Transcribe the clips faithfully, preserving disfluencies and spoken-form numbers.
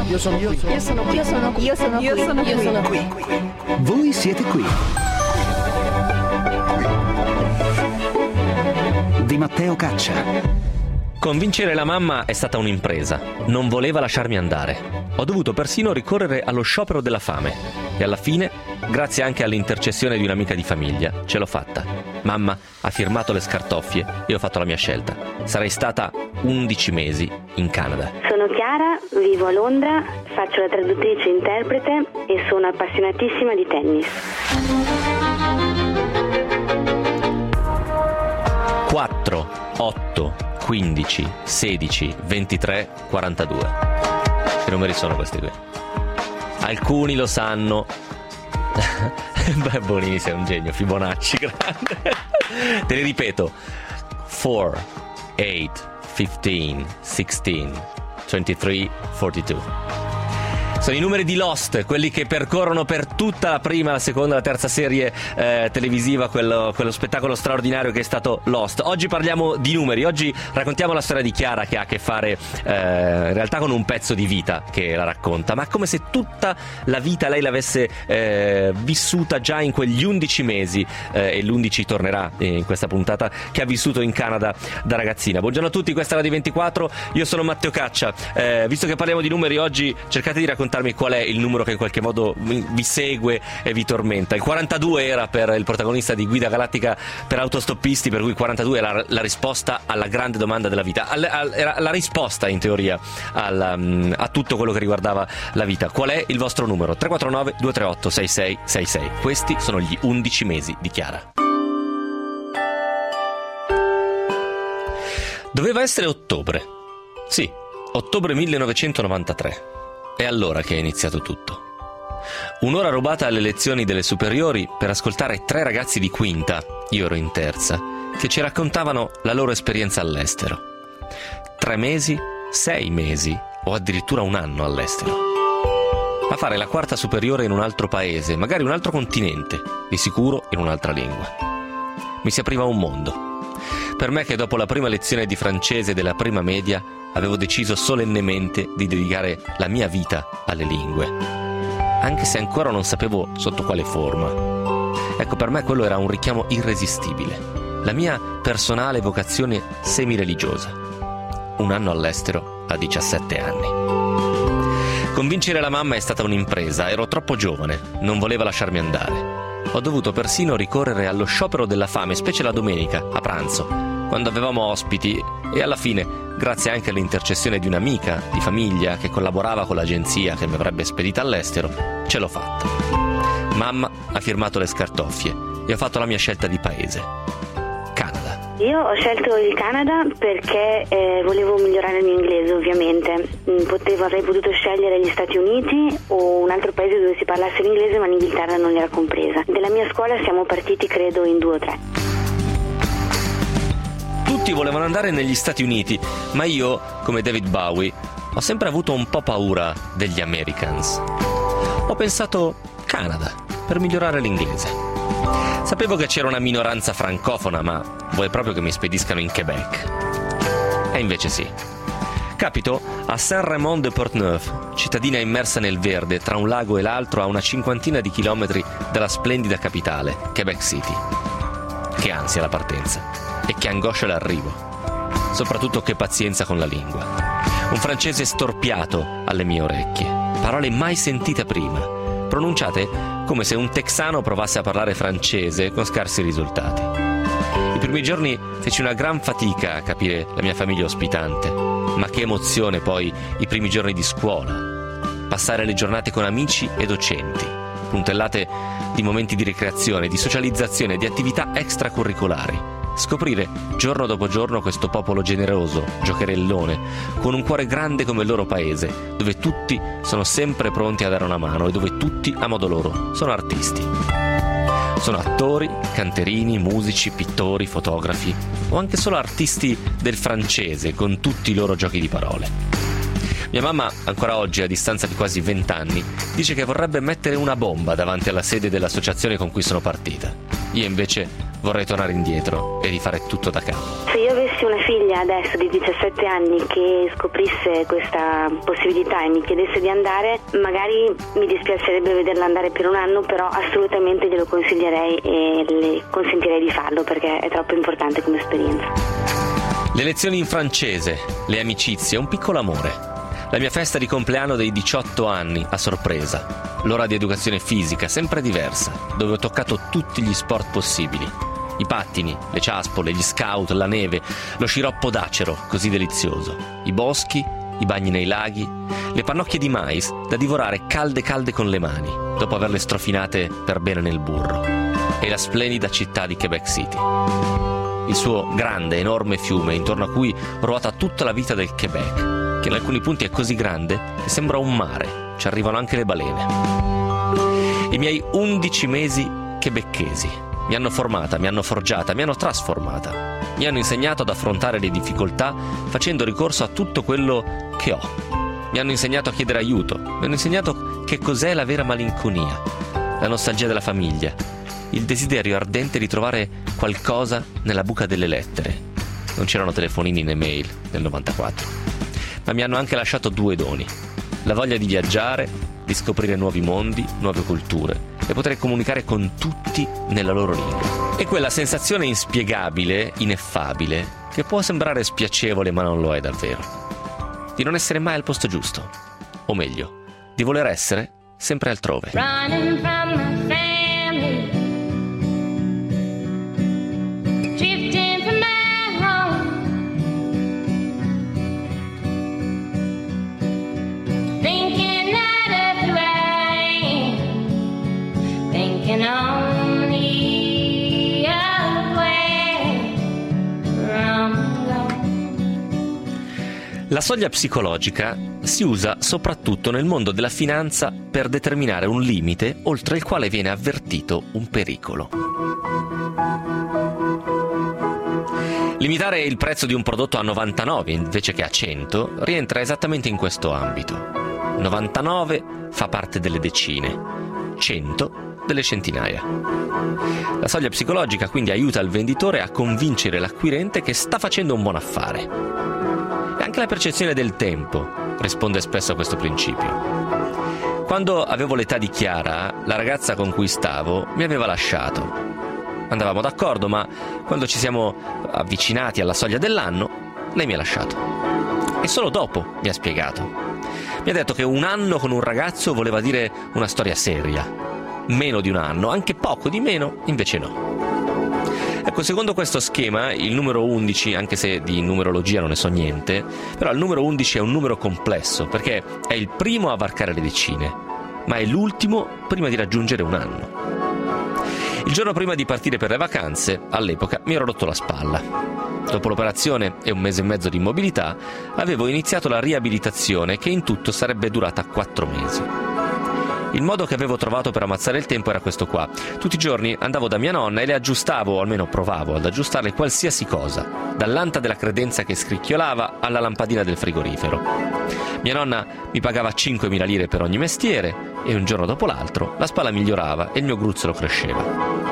Io sono qui. Io sono qui. Io sono qui. Io sono qui. Io sono Io qui. sono qui. Voi siete qui. Di Matteo Caccia. Convincere la mamma è stata un'impresa. Non voleva lasciarmi andare. Ho dovuto persino ricorrere allo sciopero della fame. E alla fine, grazie anche all'intercessione di un'amica di famiglia, ce l'ho fatta. Mamma ha firmato le scartoffie e ho fatto la mia scelta. Sarei stata undici mesi in Canada. Sono Chiara, vivo a Londra, faccio la traduttrice e interprete e sono appassionatissima di tennis. quattro, otto, quindici, sedici, ventitré, quarantadue. Che numeri sono questi qui? Alcuni lo sanno. Beh, Bonini, sei un genio. Fibonacci, grande. Te li ripeto: quattro, otto, quindici, sedici, ventitré, quarantadue. Sono i numeri di Lost, quelli che percorrono per tutta la prima, la seconda, la terza serie eh, televisiva, quello, quello spettacolo straordinario che è stato Lost. Oggi parliamo di numeri, oggi raccontiamo la storia di Chiara, che ha a che fare eh, in realtà con un pezzo di vita che la racconta, ma come se tutta la vita lei l'avesse eh, vissuta già in quegli undici mesi, eh, e l'undici tornerà in questa puntata, che ha vissuto in Canada da ragazzina. Buongiorno a tutti, questa è la di ventiquattro, io sono Matteo Caccia. Eh, visto che parliamo di numeri oggi, cercate di raccontare qual è il numero che in qualche modo vi segue e vi tormenta. Il quarantadue era per il protagonista di Guida Galattica per autostoppisti, per cui quarantadue era la, la risposta alla grande domanda della vita, al, al, era la risposta in teoria al, a tutto quello che riguardava la vita. Qual è il vostro numero? tre quattro nove due tre otto sei sei sei sei. Questi sono gli undici mesi di Chiara. Doveva essere ottobre. Sì, ottobre millenovecentonovantatré. È allora che è iniziato tutto. Un'ora rubata alle lezioni delle superiori per ascoltare tre ragazzi di quinta, io ero in terza, che ci raccontavano la loro esperienza all'estero. Tre mesi, sei mesi o addirittura un anno all'estero. A fare la quarta superiore in un altro paese, magari un altro continente, di sicuro in un'altra lingua. Mi si apriva un mondo. Per me che dopo la prima lezione di francese della prima media avevo deciso solennemente di dedicare la mia vita alle lingue, anche se ancora non sapevo sotto quale forma. Ecco, per me quello era un richiamo irresistibile, la mia personale vocazione semi-religiosa. Un anno all'estero a diciassette anni. Convincere la mamma è stata un'impresa, ero troppo giovane, non voleva lasciarmi andare. Ho dovuto persino ricorrere allo sciopero della fame, specie la domenica, a pranzo, quando avevamo ospiti, e alla fine, grazie anche all'intercessione di un'amica di famiglia che collaborava con l'agenzia che mi avrebbe spedita all'estero, ce l'ho fatta. Mamma ha firmato le scartoffie e ho fatto la mia scelta di paese. Canada. Io ho scelto il Canada perché eh, volevo migliorare il mio inglese, ovviamente. Potevo, avrei potuto scegliere gli Stati Uniti o un altro paese dove si parlasse l'inglese, ma l'Inghilterra non era compresa. Della mia scuola siamo partiti credo in due o tre. Tutti volevano andare negli Stati Uniti, ma io, come David Bowie, ho sempre avuto un po' paura degli Americans. Ho pensato Canada per migliorare l'inglese. Sapevo che c'era una minoranza francofona, ma vuoi proprio che mi spediscano in Quebec? E invece sì. Capito a Saint-Raymond-de-Portneuf, cittadina immersa nel verde tra un lago e l'altro a una cinquantina di chilometri dalla splendida capitale, Quebec City. Che ansia la partenza e che angoscia l'arrivo. Soprattutto che pazienza con la lingua. Un francese storpiato alle mie orecchie, parole mai sentite prima, pronunciate come se un texano provasse a parlare francese con scarsi risultati. I primi giorni feci una gran fatica a capire la mia famiglia ospitante, ma che emozione poi i primi giorni di scuola. Passare le giornate con amici e docenti, puntellate di momenti di ricreazione, di socializzazione, di attività extracurricolari. Scoprire giorno dopo giorno questo popolo generoso, giocherellone, con un cuore grande come il loro paese, dove tutti sono sempre pronti a dare una mano e dove tutti, a modo loro, sono artisti. Sono attori, canterini, musici, pittori, fotografi o anche solo artisti del francese con tutti i loro giochi di parole. Mia mamma, ancora oggi, a distanza di quasi vent'anni, dice che vorrebbe mettere una bomba davanti alla sede dell'associazione con cui sono partita. Io invece vorrei tornare indietro e rifare tutto da capo. Se io avessi avessi una figlia adesso di diciassette anni che scoprisse questa possibilità e mi chiedesse di andare, magari mi dispiacerebbe vederla andare per un anno, però assolutamente glielo consiglierei e le consentirei di farlo perché è troppo importante come esperienza. Le lezioni in francese, le amicizie, un piccolo amore. La mia festa di compleanno dei diciotto anni a sorpresa. L'ora di educazione fisica, sempre diversa, dove ho toccato tutti gli sport possibili. I pattini, le ciaspole, gli scout, la neve, lo sciroppo d'acero, così delizioso. I boschi, i bagni nei laghi, le pannocchie di mais da divorare calde calde con le mani, dopo averle strofinate per bene nel burro. E la splendida città di Quebec City. Il suo grande, enorme fiume intorno a cui ruota tutta la vita del Quebec, che in alcuni punti è così grande che sembra un mare, ci arrivano anche le balene. I miei undici mesi quebecchesi mi hanno formata, mi hanno forgiata, mi hanno trasformata, mi hanno insegnato ad affrontare le difficoltà facendo ricorso a tutto quello che ho. Mi hanno insegnato a chiedere aiuto, mi hanno insegnato che cos'è la vera malinconia, la nostalgia della famiglia, il desiderio ardente di trovare qualcosa nella buca delle lettere. Non c'erano telefonini né mail nel novantaquattro, ma mi hanno anche lasciato due doni: la voglia di viaggiare, di scoprire nuovi mondi, nuove culture e poter comunicare con tutti nella loro lingua. E quella sensazione inspiegabile, ineffabile, che può sembrare spiacevole ma non lo è davvero, di non essere mai al posto giusto, o meglio, di voler essere sempre altrove. La soglia psicologica si usa soprattutto nel mondo della finanza per determinare un limite oltre il quale viene avvertito un pericolo. Limitare il prezzo di un prodotto a novantanove invece che a cento rientra esattamente in questo ambito. novantanove fa parte delle decine, cento delle centinaia. La soglia psicologica quindi aiuta il venditore a convincere l'acquirente che sta facendo un buon affare. E anche la percezione del tempo risponde spesso a questo principio. Quando avevo l'età di Chiara, la ragazza con cui stavo mi aveva lasciato. Andavamo d'accordo, ma quando ci siamo avvicinati alla soglia dell'anno, lei mi ha lasciato. E solo dopo mi ha spiegato. Mi ha detto che un anno con un ragazzo voleva dire una storia seria. Meno di un anno, anche poco di meno, invece no. Ecco, secondo questo schema, il numero undici, anche se di numerologia non ne so niente, però il numero undici è un numero complesso, perché è il primo a varcare le decine, ma è l'ultimo prima di raggiungere un anno. Il giorno prima di partire per le vacanze, all'epoca, mi ero rotto la spalla. Dopo l'operazione e un mese e mezzo di immobilità, avevo iniziato la riabilitazione che in tutto sarebbe durata quattro mesi. Il modo che avevo trovato per ammazzare il tempo era questo qua. Tutti i giorni andavo da mia nonna e le aggiustavo, o almeno provavo ad aggiustarle qualsiasi cosa, dall'anta della credenza che scricchiolava alla lampadina del frigorifero. Mia nonna mi pagava cinquemila lire per ogni mestiere e un giorno dopo l'altro la spalla migliorava e il mio gruzzolo cresceva.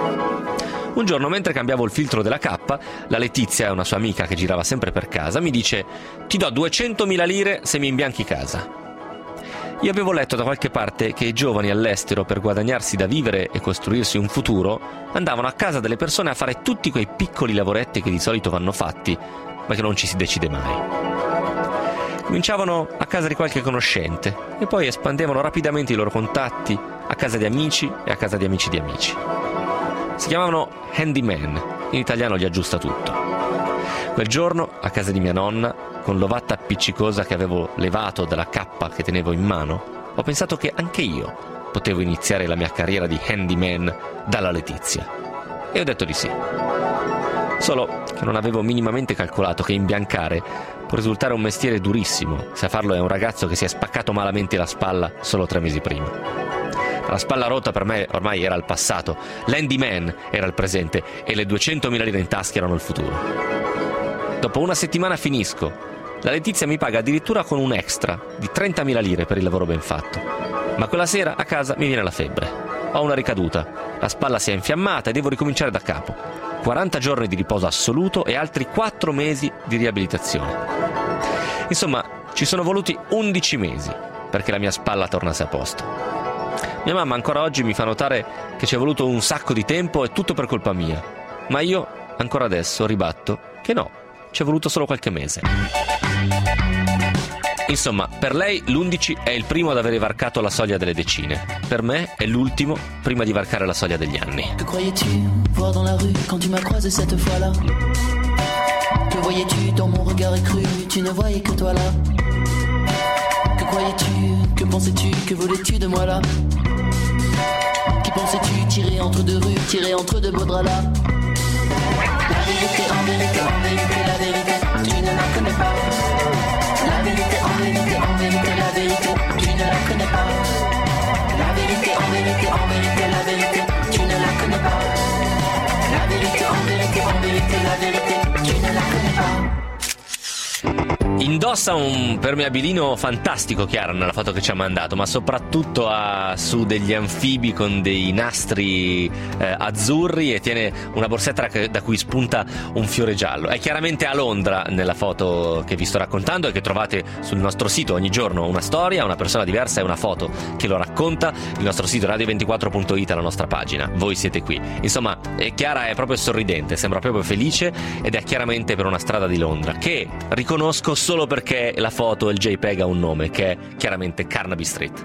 Un giorno, mentre cambiavo il filtro della cappa, la Letizia, una sua amica che girava sempre per casa, mi dice: «Ti do duecentomila lire se mi imbianchi casa». Io avevo letto da qualche parte che i giovani all'estero, per guadagnarsi da vivere e costruirsi un futuro, andavano a casa delle persone a fare tutti quei piccoli lavoretti che di solito vanno fatti, ma che non ci si decide mai. Cominciavano a casa di qualche conoscente e poi espandevano rapidamente i loro contatti a casa di amici e a casa di amici di amici. Si chiamavano handyman, in italiano gli aggiusta tutto. Quel giorno, a casa di mia nonna, con l'ovatta appiccicosa che avevo levato dalla cappa che tenevo in mano, ho pensato che anche io potevo iniziare la mia carriera di handyman dalla Letizia. E ho detto di sì. Solo che non avevo minimamente calcolato che imbiancare può risultare un mestiere durissimo se a farlo è un ragazzo che si è spaccato malamente la spalla solo tre mesi prima. La spalla rotta per me ormai era il passato, l'handyman era il presente e le duecentomila lire in tasca erano il futuro. Dopo una settimana finisco. La Letizia mi paga addirittura con un extra di trentamila lire per il lavoro ben fatto. Ma quella sera a casa mi viene la febbre. Ho una ricaduta. La spalla si è infiammata e devo ricominciare da capo. quaranta giorni di riposo assoluto e altri quattro mesi di riabilitazione. Insomma, ci sono voluti undici mesi perché la mia spalla tornasse a posto. Mia mamma ancora oggi mi fa notare che ci è voluto un sacco di tempo e tutto per colpa mia, ma io ancora adesso ribatto che no, ci è voluto solo qualche mese. Insomma, per lei l'undici è il primo ad aver varcato la soglia delle decine. Per me è l'ultimo prima di varcare la soglia degli anni. Que croyais-tu voir dans la rue quand tu m'as croisé cette fois-là? Que voyais-tu dans mon regard écru? Tu ne voyais que toi là. Que croyais-tu? Que pensais-tu? Que voulais-tu de moi là? Qui pensais-tu tirer entre deux rues, tirer entre deux beaux draps là? La vérité, en vérité, en vérité, la vérité, tu ne la connais pas. La vérité, en vérité, en vérité, la vérité, tu ne la connais pas. La vérité, en vérité, en vérité, la vérité, tu ne la connais pas. La vérité, en vérité, en vérité, la vérité, tu ne la connais pas. Indossa un permeabilino fantastico, Chiara, nella foto che ci ha mandato, ma soprattutto ha su degli anfibi con dei nastri eh, azzurri e tiene una borsetta da cui spunta un fiore giallo. È chiaramente a Londra nella foto che vi sto raccontando e che trovate sul nostro sito ogni giorno. Una storia, una persona diversa e una foto che lo racconta. Il nostro sito radio ventiquattro punto it è la nostra pagina. Voi siete qui. Insomma, Chiara è proprio sorridente, sembra proprio felice ed è chiaramente per una strada di Londra che riconosco solo perché la foto e il JPEG ha un nome, che è chiaramente Carnaby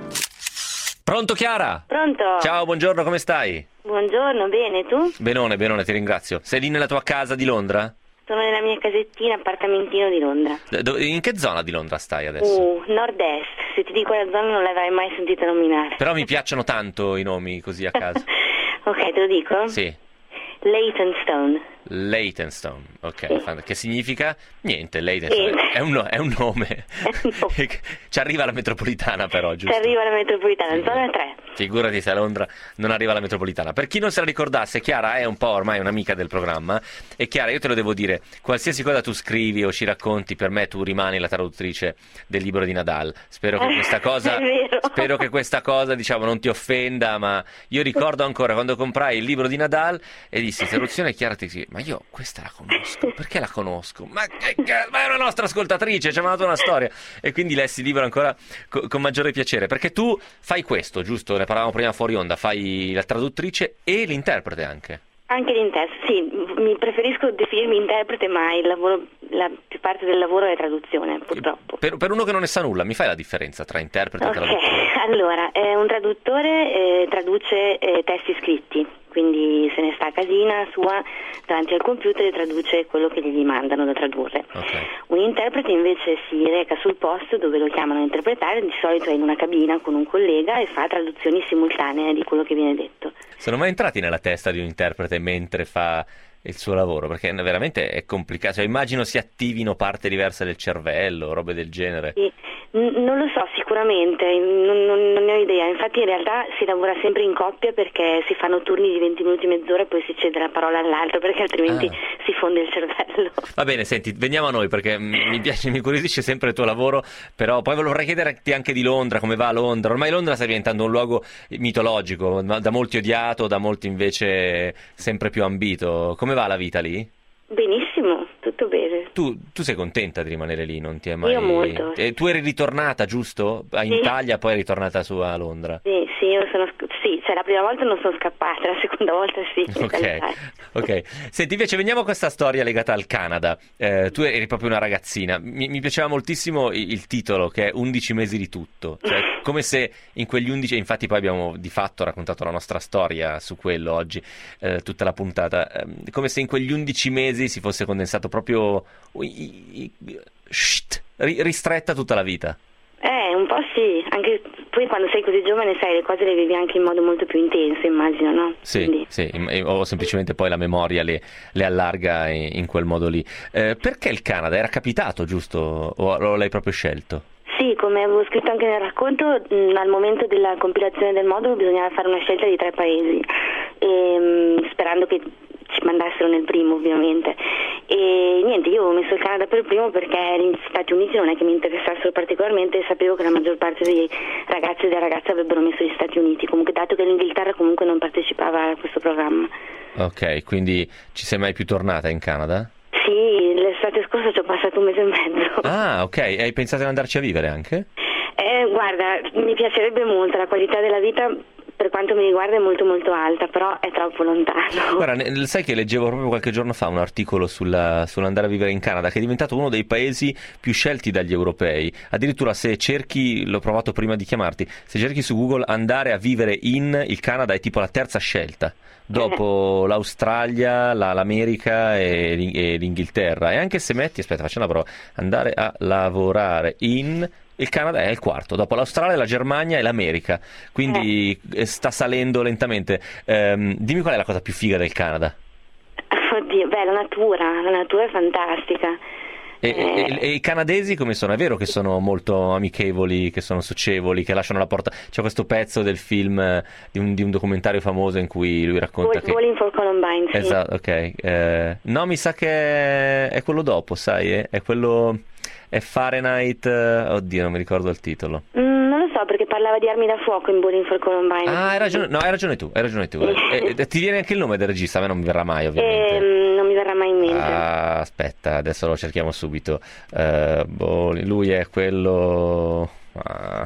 Street. Pronto, Chiara? Pronto? Ciao, buongiorno, come stai? Buongiorno, bene, tu? Benone, benone, ti ringrazio. Sei lì nella tua casa di Londra? Sono nella mia casettina, appartamentino di Londra. Do- in che zona di Londra stai adesso? Uh, nord-est. Se ti dico la zona non l'avrai mai sentita nominare. Però mi piacciono tanto i nomi così a caso. Ok, te lo dico? Sì. Leytonstone. Leytonstone, ok. Sì. Che significa? Niente, Leytonstone è un, no- è un nome. No. Ci arriva la metropolitana però, giusto? Ci arriva la metropolitana, zona tre. Figurati se a Londra non arriva la metropolitana. Per chi non se la ricordasse, Chiara è un po' ormai un'amica del programma. E Chiara, io te lo devo dire, qualsiasi cosa tu scrivi o ci racconti, per me tu rimani la traduttrice del libro di Nadal. Spero che questa cosa, È vero. spero che questa cosa, diciamo, non ti offenda, ma io ricordo ancora quando comprai il libro di Nadal e dissi, traduzione, Chiara ti dice, ma io questa la conosco, perché la conosco? Ma, che, ma è una nostra ascoltatrice, ci ha mandato una storia. E quindi lessi il libro ancora co- con maggiore piacere, perché tu fai questo, giusto? Ne parlavamo prima fuori onda, fai la traduttrice e l'interprete anche. Anche l'interprete, sì, mi preferisco definirmi interprete, ma il lavoro, la più parte del lavoro è traduzione, purtroppo. Per, per uno che non ne sa nulla, mi fai la differenza tra interprete okay. e traduttore? Allora, eh, un traduttore eh, traduce eh, testi scritti, quindi se ne sta a casina sua davanti al computer e traduce quello che gli mandano da tradurre. Okay. Un interprete invece si reca sul posto dove lo chiamano a interpretare, di solito è in una cabina con un collega e fa traduzioni simultanee di quello che viene detto. Sono mai entrati nella testa di un interprete mentre fa il suo lavoro? Perché veramente è complicato, cioè, immagino si attivino parte diverse del cervello, robe del genere. Sì. N- non lo so sicuramente, non, non, non ne ho idea, infatti in realtà si lavora sempre in coppia perché si fanno turni di venti minuti, mezz'ora e poi si cede la parola all'altro perché altrimenti ah. si fonde il cervello. Va bene, senti, veniamo a noi perché mi piace, mi incuriosisce sempre il tuo lavoro, però poi vorrei chiederti anche di Londra, come va a Londra. Ormai Londra sta diventando un luogo mitologico, da molti odiato, da molti invece sempre più ambito. Come va la vita lì? Benissimo, tutto bene. Tu, tu sei contenta di rimanere lì, non ti è mai... Io molto. Eh, tu eri ritornata, giusto? In sì. Italia, poi eri ritornata su a Londra. Sì, sì, io sono sì, cioè la prima volta non sono scappata, la seconda volta sì. Ok, ok. Senti, invece veniamo a questa storia legata al Canada. Eh, tu eri proprio una ragazzina. Mi, mi piaceva moltissimo il, il titolo, che è undici mesi di tutto. Cioè, come se in quegli undici, infatti poi abbiamo di fatto raccontato la nostra storia su quello oggi, eh, tutta la puntata, eh, come se in quegli undici mesi si fosse condensato proprio shht, ristretta tutta la vita. Eh, un po' sì, anche poi quando sei così giovane sai le cose le vivi anche in modo molto più intenso, immagino, no? Sì, Quindi... sì, o semplicemente poi la memoria le, le allarga in, in quel modo lì. Eh, perché il Canada? Era capitato, giusto? O, o l'hai proprio scelto? Sì, come avevo scritto anche nel racconto, mh, al momento della compilazione del modulo bisognava fare una scelta di tre paesi, e, mh, sperando che ci mandassero nel primo ovviamente, E niente, io ho messo il Canada per primo perché gli Stati Uniti non è che mi interessassero particolarmente e sapevo che la maggior parte dei ragazzi e delle ragazze avrebbero messo gli Stati Uniti, comunque dato che l'Inghilterra comunque non partecipava a questo programma. Ok, quindi ci sei mai più tornata in Canada? Sì, l'estate scorsa ci ho passato un mese e mezzo. Ah, ok, e hai pensato di andarci a vivere anche? Eh, guarda, mi piacerebbe molto, la qualità della vita per quanto mi riguarda è molto molto alta, però è troppo lontano. Guarda, ne- sai che leggevo proprio qualche giorno fa un articolo sulla, sull'andare a vivere in Canada, che è diventato uno dei paesi più scelti dagli europei. Addirittura se cerchi, l'ho provato prima di chiamarti, se cerchi su Google andare a vivere in il Canada è tipo la terza scelta, dopo eh. l'Australia, la, l'America e, l'Ing- e l'Inghilterra. E anche se metti, aspetta, facciamo la prova, andare a lavorare in... Il Canada è il quarto, dopo l'Australia, la Germania e l'America, quindi eh. sta salendo lentamente. Ehm, dimmi qual è la cosa più figa del Canada? Oddio, beh, la natura, la natura è fantastica. E, eh. e, e i canadesi come sono? È vero che sono molto amichevoli, che sono socievoli, che lasciano la porta... C'è questo pezzo del film, eh, di, un, di un documentario famoso in cui lui racconta Ball, che... Bowling for Columbine, sì. Esatto, ok. Eh, no, mi sa che è quello dopo, sai? Eh? È quello... È Fahrenheit... Oddio, non mi ricordo il titolo. Mm, non lo so, perché parlava di armi da fuoco in Bowling for Columbine. Ah, hai ragione, no, hai ragione tu, hai ragione tu. eh, eh, ti viene anche il nome del regista? A me non mi verrà mai, ovviamente. Eh, non mi verrà mai in mente. Ah, aspetta, adesso lo cerchiamo subito. Uh, boh, lui è quello... Ah.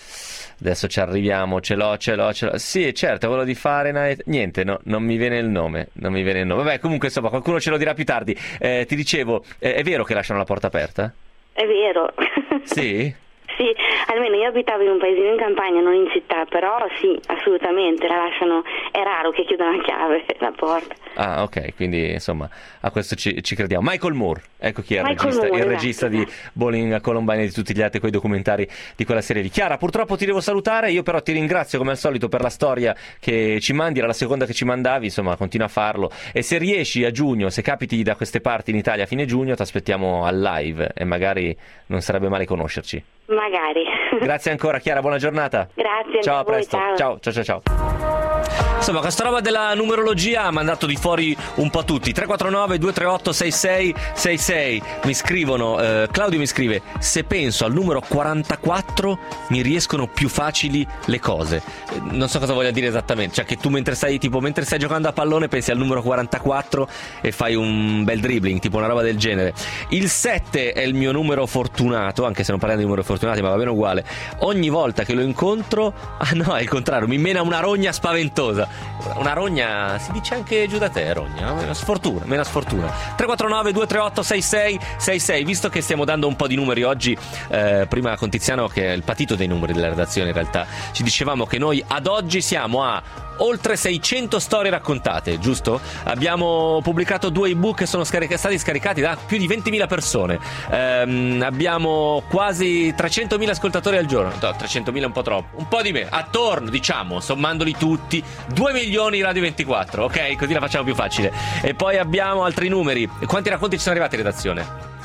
Adesso ci arriviamo, ce l'ho, ce l'ho, ce l'ho. Sì, certo, quello di Fahrenheit. Niente, no, non mi viene il nome. Non mi viene il nome. Vabbè, comunque, insomma, qualcuno ce lo dirà più tardi. Eh, ti dicevo, eh, è vero che lasciano la porta aperta? È vero. Sì? Sì, almeno io abitavo in un paesino in campagna, non in città, però sì, assolutamente, la lasciano, è raro che chiudano a chiave la porta. Ah, ok, quindi insomma a questo ci, ci crediamo. Michael Moore, ecco chi è il Michael regista, Moore, il esatto. regista di Bowling a Columbine e di tutti gli altri quei documentari di quella serie lì. Chiara, purtroppo ti devo salutare, io però ti ringrazio come al solito per la storia che ci mandi, era la seconda che ci mandavi, insomma continua a farlo, e se riesci a giugno, se capiti da queste parti in Italia a fine giugno, ti aspettiamo al live e magari non sarebbe male conoscerci. Magari. Grazie ancora Chiara, buona giornata. Grazie. Ciao, a voi, presto. Ciao, ciao, ciao, ciao. Insomma, questa roba della numerologia ha mandato di fuori un po' tutti. Tre quattro nove due tre otto sei sei sei sei mi scrivono, eh, Claudio mi scrive: se penso al numero quarantaquattro mi riescono più facili le cose. Eh, non so cosa voglia dire esattamente, cioè che tu mentre stai tipo mentre stai giocando a pallone pensi al numero quarantaquattro e fai un bel dribbling, tipo una roba del genere. Il sette è il mio numero fortunato, anche se non parliamo di numeri fortunati, ma va bene uguale. Ogni volta che lo incontro, ah no, è il contrario, mi mena una rogna spaventosa. Una rogna, si dice anche giù da te, rogna, no? Mena sfortuna, mena sfortuna. Tre quattro nove due tre otto sei sei sei sei. Visto che stiamo dando un po' di numeri oggi, eh, prima con Tiziano, che è il patito dei numeri della redazione in realtà, ci dicevamo che noi ad oggi siamo a oltre seicento storie raccontate, giusto? Abbiamo pubblicato due ebook che sono scaric- stati scaricati da più di ventimila persone. Ehm, abbiamo quasi trecentomila ascoltatori al giorno. No, trecentomila è un po' troppo. Un po' di meno, attorno, diciamo, sommandoli tutti, due milioni Radio ventiquattro, ok? Così la facciamo più facile. E poi abbiamo altri numeri. Quanti racconti ci sono arrivati in redazione?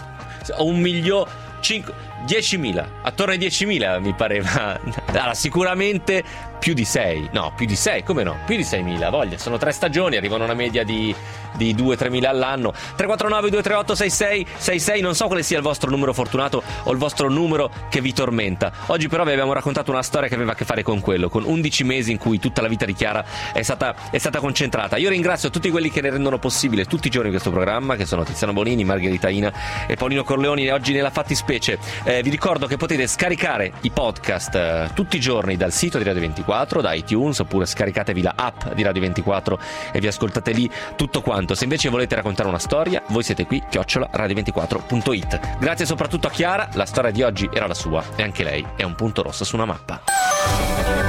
Un milione... diecimila, attorno ai diecimila mi pareva. Allora, sicuramente più di sei, no, più di sei, come no? Più di seimila, voglia, sono tre stagioni, arrivano a una media di, di due tre mila all'anno. Tre quattro nove due tre otto sei sei sei sei, non so quale sia il vostro numero fortunato o il vostro numero che vi tormenta. Oggi però vi abbiamo raccontato una storia che aveva a che fare con quello, con undici mesi in cui tutta la vita di Chiara è stata, è stata concentrata. Io ringrazio tutti quelli che ne rendono possibile tutti i giorni questo programma, che sono Tiziano Bonini, Margherita Ina e Paolino Corleoni, e oggi nella fattispecie. Eh, vi ricordo che potete scaricare i podcast eh, tutti i giorni dal sito di Radio ventiquattro, da iTunes, oppure scaricatevi la app di Radio ventiquattro e vi ascoltate lì tutto quanto. Se invece volete raccontare una storia, voi siete qui, chiocciola radio ventiquattro punto it. Grazie soprattutto a Chiara, la storia di oggi era la sua e anche lei è un punto rosso su una mappa.